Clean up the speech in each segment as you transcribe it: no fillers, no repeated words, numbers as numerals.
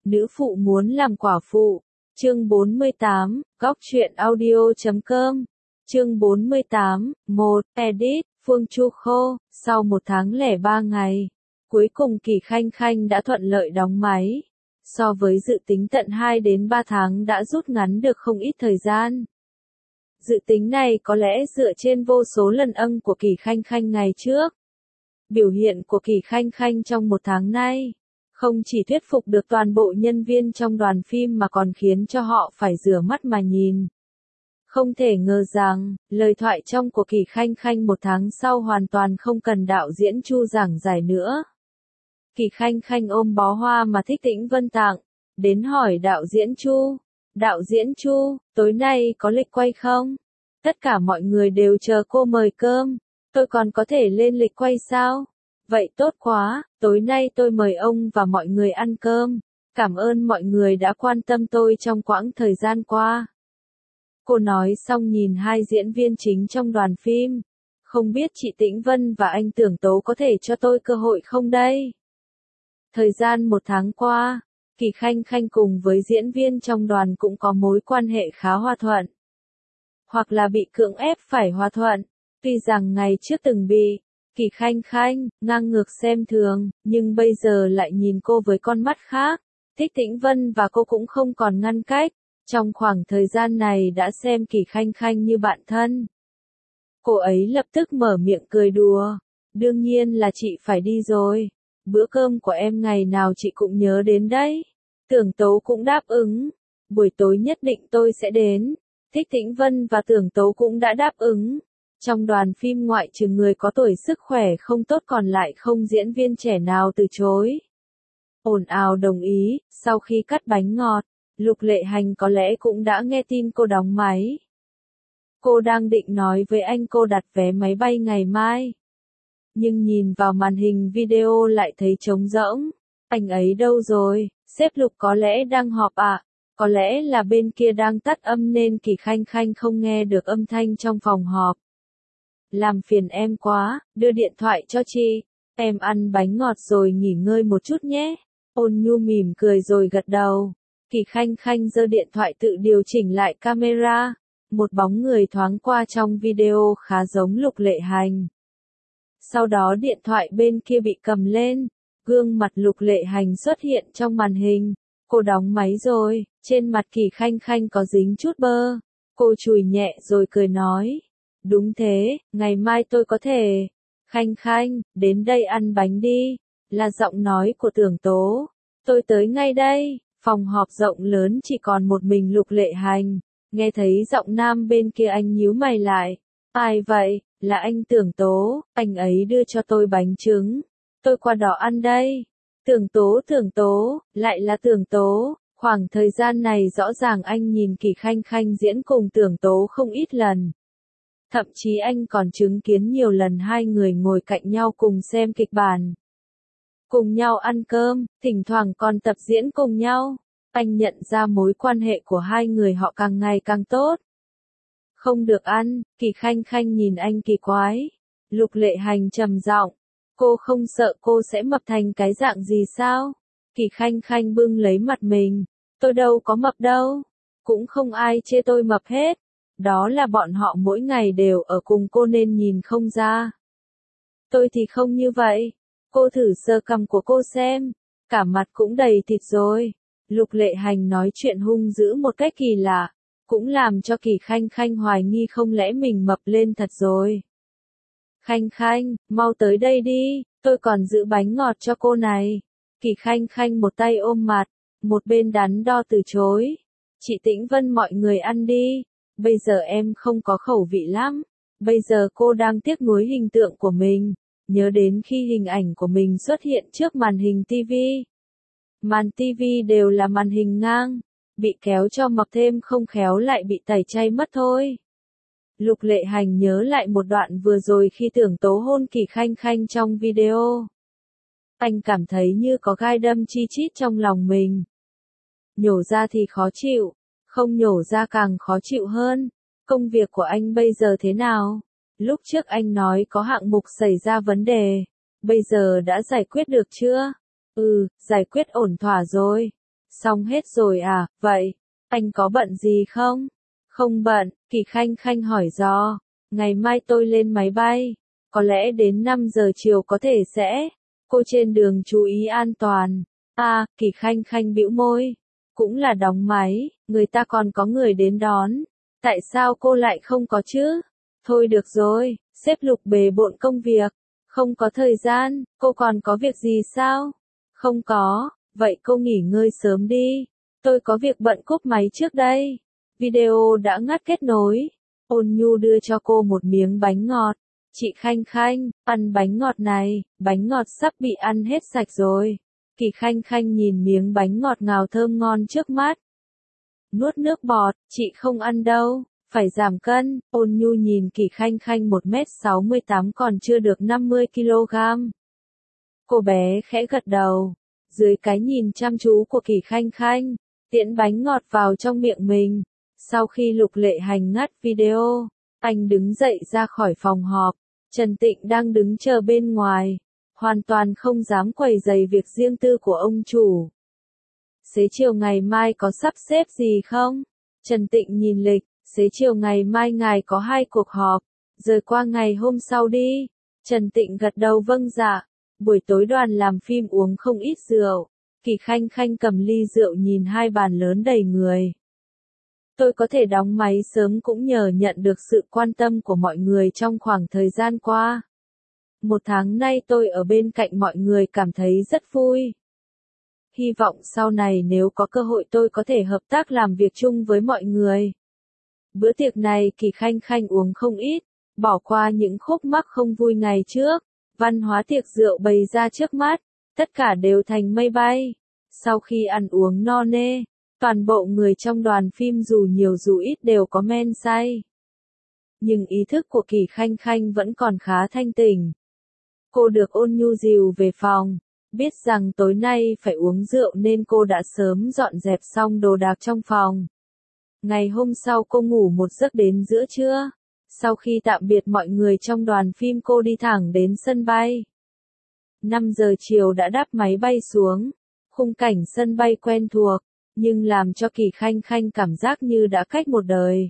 Nữ phụ muốn làm quả phụ. Chương 48, góc truyện audio.com. Chương 48, 1, edit, Phương Chu Khô. Sau 1 tháng lẻ 3 ngày, cuối cùng Kỳ Khanh Khanh đã thuận lợi đóng máy. So với dự tính tận 2 đến 3 tháng đã rút ngắn được không ít thời gian. Dự tính này có lẽ dựa trên vô số lần âm của Kỳ Khanh Khanh ngày trước. Biểu hiện của Kỳ Khanh Khanh trong 1 tháng nay không chỉ thuyết phục được toàn bộ nhân viên trong đoàn phim mà còn khiến cho họ phải rửa mắt mà nhìn. Không thể ngờ rằng, lời thoại trong của Kỳ Khanh Khanh 1 tháng sau hoàn toàn không cần đạo diễn Chu giảng giải nữa. Kỳ Khanh Khanh ôm bó hoa mà Thích Tĩnh Vân tặng, đến hỏi đạo diễn Chu. Đạo diễn Chu, tối nay có lịch quay không? Tất cả mọi người đều chờ cô mời cơm. Tôi còn có thể lên lịch quay sao? Vậy tốt quá, tối nay tôi mời ông và mọi người ăn cơm. Cảm ơn mọi người đã quan tâm tôi trong quãng thời gian qua. Cô nói xong nhìn 2 diễn viên chính trong đoàn phim. Không biết chị Tĩnh Vân và anh Tưởng Tố có thể cho tôi cơ hội không đây? Thời gian 1 tháng qua, Kỳ Khanh Khanh cùng với diễn viên trong đoàn cũng có mối quan hệ khá hòa thuận. Hoặc là bị cưỡng ép phải hòa thuận. Tuy rằng ngày trước từng bị Kỳ Khanh Khanh ngang ngược xem thường, nhưng bây giờ lại nhìn cô với con mắt khác. Thích Tĩnh Vân và cô cũng không còn ngăn cách. Trong khoảng thời gian này đã xem Kỳ Khanh Khanh như bạn thân. Cô ấy lập tức mở miệng cười đùa. Đương nhiên là chị phải đi rồi. Bữa cơm của em ngày nào chị cũng nhớ đến đấy. Tưởng Tố cũng đáp ứng. Buổi tối nhất định tôi sẽ đến. Thích Tĩnh Vân và Tưởng Tố cũng đã đáp ứng. Trong đoàn phim ngoại trừ người có tuổi sức khỏe không tốt còn lại không diễn viên trẻ nào từ chối. Ồn ào đồng ý, sau khi cắt bánh ngọt, Lục Lệ Hành có lẽ cũng đã nghe tin cô đóng máy. Cô đang định nói với anh cô đặt vé máy bay ngày mai. Nhưng nhìn vào màn hình video lại thấy trống rỗng. Anh ấy đâu rồi? Sếp Lục có lẽ đang họp ạ. Có lẽ là bên kia đang tắt âm nên Kỳ Khanh Khanh không nghe được âm thanh trong phòng họp. Làm phiền em quá, đưa điện thoại cho chị. Em ăn bánh ngọt rồi nghỉ ngơi một chút nhé. Ôn Nhu mỉm cười rồi gật đầu. Kỳ Khanh Khanh giơ điện thoại tự điều chỉnh lại camera. Một bóng người thoáng qua trong video khá giống Lục Lệ Hành. Sau đó điện thoại bên kia bị cầm lên. Gương mặt Lục Lệ Hành xuất hiện trong màn hình. Cô đóng máy rồi, trên mặt Kỳ Khanh Khanh có dính chút bơ. Cô chùi nhẹ rồi cười nói. Đúng thế, ngày mai tôi có thể. Khanh Khanh, đến đây ăn bánh đi. Là giọng nói của Tưởng Tố. Tôi tới ngay đây. Phòng họp rộng lớn chỉ còn một mình Lục Lệ Hành. Nghe thấy giọng nam bên kia anh nhíu mày lại. Ai vậy? Là anh Tưởng Tố. Anh ấy đưa cho tôi bánh trứng. Tôi qua đó ăn đây. Tưởng Tố, lại là Tưởng Tố. Khoảng thời gian này rõ ràng anh nhìn Kỳ Khanh Khanh diễn cùng Tưởng Tố không ít lần. Thậm chí anh còn chứng kiến nhiều lần 2 người ngồi cạnh nhau cùng xem kịch bản. Cùng nhau ăn cơm, thỉnh thoảng còn tập diễn cùng nhau. Anh nhận ra mối quan hệ của 2 người họ càng ngày càng tốt. Không được ăn, Kỳ Khanh Khanh nhìn anh kỳ quái. Lục Lệ Hành trầm giọng. Cô không sợ cô sẽ mập thành cái dạng gì sao? Kỳ Khanh Khanh bưng lấy mặt mình. Tôi đâu có mập đâu. Cũng không ai chê tôi mập hết. Đó là bọn họ mỗi ngày đều ở cùng cô nên nhìn không ra. Tôi thì không như vậy. Cô thử sờ cằm của cô xem. Cả mặt cũng đầy thịt rồi. Lục Lệ Hành nói chuyện hung dữ một cách kỳ lạ. Cũng làm cho Kỳ Khanh Khanh hoài nghi không lẽ mình mập lên thật rồi. Khanh Khanh, mau tới đây đi, tôi còn giữ bánh ngọt cho cô này. Kỳ Khanh Khanh một tay ôm mặt, một bên đắn đo từ chối. Chị Tĩnh Vân mọi người ăn đi, bây giờ em không có khẩu vị lắm. Bây giờ cô đang tiếc nuối hình tượng của mình, nhớ đến khi hình ảnh của mình xuất hiện trước màn hình TV. Màn TV đều là màn hình ngang, bị kéo cho mập thêm không khéo lại bị tẩy chay mất thôi. Lục Lệ Hành nhớ lại một đoạn vừa rồi khi Tưởng Tố hôn Kỳ Khanh Khanh trong video. Anh cảm thấy như có gai đâm chi chít trong lòng mình. Nhổ ra thì khó chịu, không nhổ ra càng khó chịu hơn. Công việc của anh bây giờ thế nào? Lúc trước anh nói có hạng mục xảy ra vấn đề. Bây giờ đã giải quyết được chưa? Giải quyết ổn thỏa rồi. Xong hết rồi à, vậy, anh có bận gì không? Không bận, Kỳ Khanh Khanh hỏi do. Ngày mai tôi lên máy bay. Có lẽ đến 5 giờ chiều có thể sẽ. Cô trên đường chú ý an toàn. À, Kỳ Khanh Khanh bĩu môi. Cũng là đóng máy, người ta còn có người đến đón. Tại sao cô lại không có chứ? Thôi được rồi, sếp Lục bề bộn công việc. Không có thời gian, cô còn có việc gì sao? Không có, vậy cô nghỉ ngơi sớm đi. Tôi có việc bận cúp máy trước đây. Video đã ngắt kết nối. Ôn Nhu đưa cho cô một miếng bánh ngọt. Chị Khanh Khanh, ăn bánh ngọt này, bánh ngọt sắp bị ăn hết sạch rồi. Kỳ Khanh Khanh nhìn miếng bánh ngọt ngào thơm ngon trước mắt. Nuốt nước bọt, chị không ăn đâu, phải giảm cân. Ôn Nhu nhìn Kỳ Khanh Khanh 1m68 còn chưa được 50kg. Cô bé khẽ gật đầu. Dưới cái nhìn chăm chú của Kỳ Khanh Khanh, tiễn bánh ngọt vào trong miệng mình. Sau khi Lục Lệ Hành ngắt video, anh đứng dậy ra khỏi phòng họp. Trần Tịnh đang đứng chờ bên ngoài, hoàn toàn không dám quấy rầy việc riêng tư của ông chủ. Xế chiều ngày mai có sắp xếp gì không? Trần Tịnh nhìn lịch, xế chiều ngày mai ngài có 2 cuộc họp, rời qua ngày hôm sau đi. Trần Tịnh gật đầu vâng dạ. Buổi tối đoàn làm phim uống không ít rượu. Kỳ Khanh Khanh cầm ly rượu nhìn 2 bàn lớn đầy người. Tôi có thể đóng máy sớm cũng nhờ nhận được sự quan tâm của mọi người trong khoảng thời gian qua. 1 tháng nay tôi ở bên cạnh mọi người cảm thấy rất vui. Hy vọng sau này nếu có cơ hội tôi có thể hợp tác làm việc chung với mọi người. Bữa tiệc này Kỳ Khanh Khanh uống không ít, bỏ qua những khúc mắc không vui ngày trước. Văn hóa tiệc rượu bày ra trước mắt, tất cả đều thành mây bay. Sau khi ăn uống no nê, toàn bộ người trong đoàn phim dù nhiều dù ít đều có men say. Nhưng ý thức của Kỳ Khanh Khanh vẫn còn khá thanh tỉnh. Cô được Ôn Nhu dìu về phòng, biết rằng tối nay phải uống rượu nên cô đã sớm dọn dẹp xong đồ đạc trong phòng. Ngày hôm sau cô ngủ một giấc đến giữa trưa. Sau khi tạm biệt mọi người trong đoàn phim cô đi thẳng đến sân bay. 5 giờ chiều đã đáp máy bay xuống. Khung cảnh sân bay quen thuộc, nhưng làm cho Kỳ Khanh Khanh cảm giác như đã cách một đời.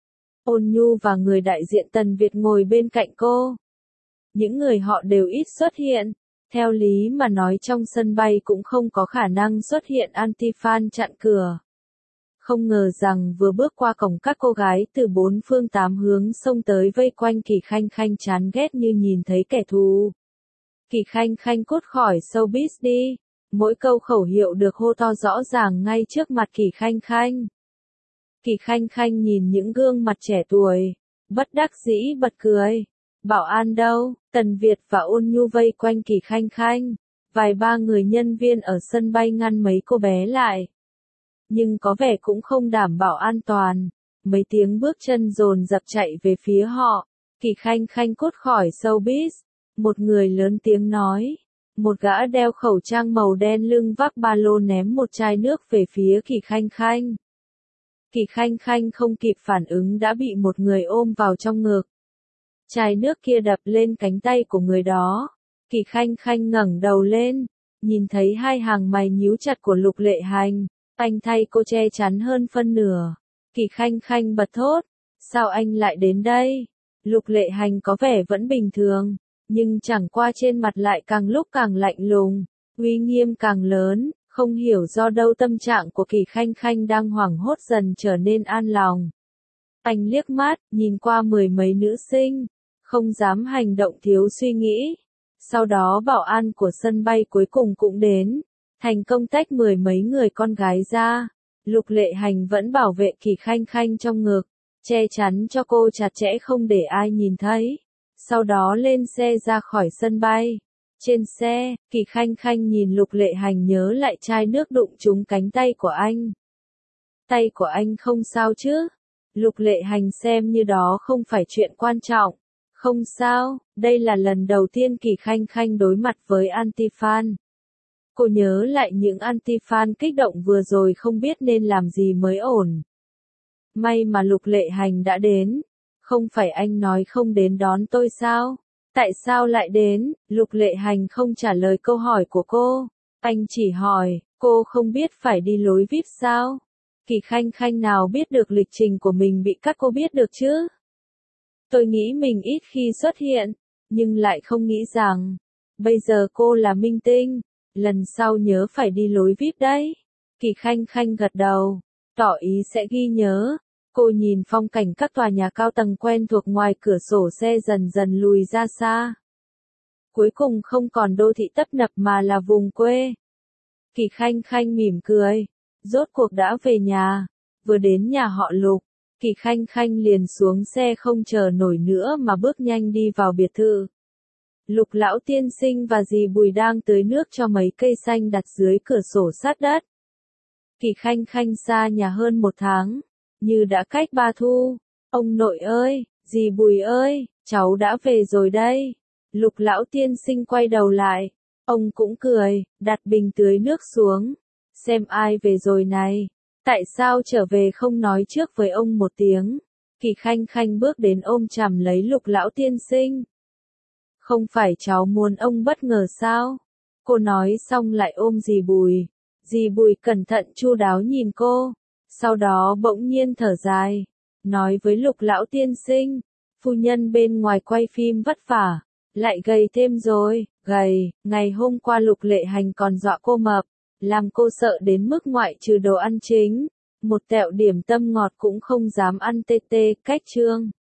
Ôn Nhu và người đại diện Tần Việt ngồi bên cạnh cô. Những người họ đều ít xuất hiện. Theo lý mà nói trong sân bay cũng không có khả năng xuất hiện anti-fan chặn cửa. Không ngờ rằng vừa bước qua cổng các cô gái từ 4 phương 8 hướng xông tới vây quanh Kỳ Khanh Khanh chán ghét như nhìn thấy kẻ thù. Kỳ Khanh Khanh cút khỏi showbiz đi. Mỗi câu khẩu hiệu được hô to rõ ràng ngay trước mặt Kỳ Khanh Khanh. Kỳ Khanh Khanh nhìn những gương mặt trẻ tuổi, bất đắc dĩ bật cười. Bảo an đâu? Tần Việt và Ôn Nhu vây quanh Kỳ Khanh Khanh. Vài ba người nhân viên ở sân bay ngăn mấy cô bé lại. Nhưng có vẻ cũng không đảm bảo an toàn. Mấy tiếng bước chân dồn dập chạy về phía họ. Kỳ Khanh Khanh cút khỏi showbiz. Một người lớn tiếng nói. Một gã đeo khẩu trang màu đen lưng vác ba lô ném một chai nước về phía Kỳ Khanh Khanh. Kỳ Khanh Khanh không kịp phản ứng đã bị một người ôm vào trong ngực. Chai nước kia đập lên cánh tay của người đó. Kỳ Khanh Khanh ngẩng đầu lên, nhìn thấy 2 hàng mày nhíu chặt của Lục Lệ Hành. Anh thay cô che chắn hơn phân nửa. Kỳ Khanh Khanh bật thốt. Sao anh lại đến đây? Lục Lệ Hành có vẻ vẫn bình thường, nhưng chẳng qua trên mặt lại càng lúc càng lạnh lùng, uy nghiêm càng lớn, không hiểu do đâu tâm trạng của Kỳ Khanh Khanh đang hoảng hốt dần trở nên an lòng. Anh liếc mắt, nhìn qua 10 mấy nữ sinh, không dám hành động thiếu suy nghĩ. Sau đó bảo an của sân bay cuối cùng cũng đến, thành công tách 10 mấy người con gái ra. Lục Lệ Hành vẫn bảo vệ Kỳ Khanh Khanh trong ngực, che chắn cho cô chặt chẽ không để ai nhìn thấy. Sau đó lên xe ra khỏi sân bay. Trên xe, Kỳ Khanh Khanh nhìn Lục Lệ Hành nhớ lại chai nước đụng trúng cánh tay của anh. Tay của anh không sao chứ? Lục Lệ Hành xem như đó không phải chuyện quan trọng. Không sao, đây là lần đầu tiên Kỳ Khanh Khanh đối mặt với anti-fan. Cô nhớ lại những anti-fan kích động vừa rồi không biết nên làm gì mới ổn. May mà Lục Lệ Hành đã đến. Không phải anh nói không đến đón tôi sao? Tại sao lại đến? Lục Lệ Hành không trả lời câu hỏi của cô. Anh chỉ hỏi, Cô không biết phải đi lối VIP sao? Kỳ Khanh Khanh nào biết được lịch trình của mình bị các cô biết được chứ? Tôi nghĩ mình ít khi xuất hiện, nhưng lại không nghĩ rằng, bây giờ cô là minh tinh, lần sau nhớ phải đi lối VIP đấy. Kỳ Khanh Khanh gật đầu, tỏ ý sẽ ghi nhớ. Cô nhìn phong cảnh các tòa nhà cao tầng quen thuộc ngoài cửa sổ xe dần dần lùi ra xa. Cuối cùng không còn đô thị tấp nập mà là vùng quê. Kỳ Khanh Khanh mỉm cười, rốt cuộc đã về nhà. Vừa đến nhà họ Lục, Kỳ Khanh Khanh liền xuống xe không chờ nổi nữa mà bước nhanh đi vào biệt thự. Lục lão tiên sinh và dì Bùi đang tưới nước cho mấy cây xanh đặt dưới cửa sổ sát đất. Kỳ Khanh Khanh xa nhà hơn 1 tháng, như đã cách 3 thu. Ông nội ơi, dì Bùi ơi, cháu đã về rồi đây. Lục lão tiên sinh quay đầu lại, ông cũng cười, đặt bình tưới nước xuống. Xem ai về rồi này, tại sao trở về không nói trước với ông một tiếng. Kỳ Khanh Khanh bước đến ôm chầm lấy Lục lão tiên sinh. Không phải cháu muốn ông bất ngờ sao? Cô nói xong lại ôm dì Bùi. Dì Bùi cẩn thận chu đáo nhìn cô, sau đó bỗng nhiên thở dài, nói với Lục lão tiên sinh, phu nhân bên ngoài quay phim vất vả, lại gầy thêm rồi, gầy, ngày hôm qua Lục Lệ Hành còn dọa cô mập, làm cô sợ đến mức ngoại trừ đồ ăn chính, một tẹo điểm tâm ngọt cũng không dám ăn tê tê, cách trương.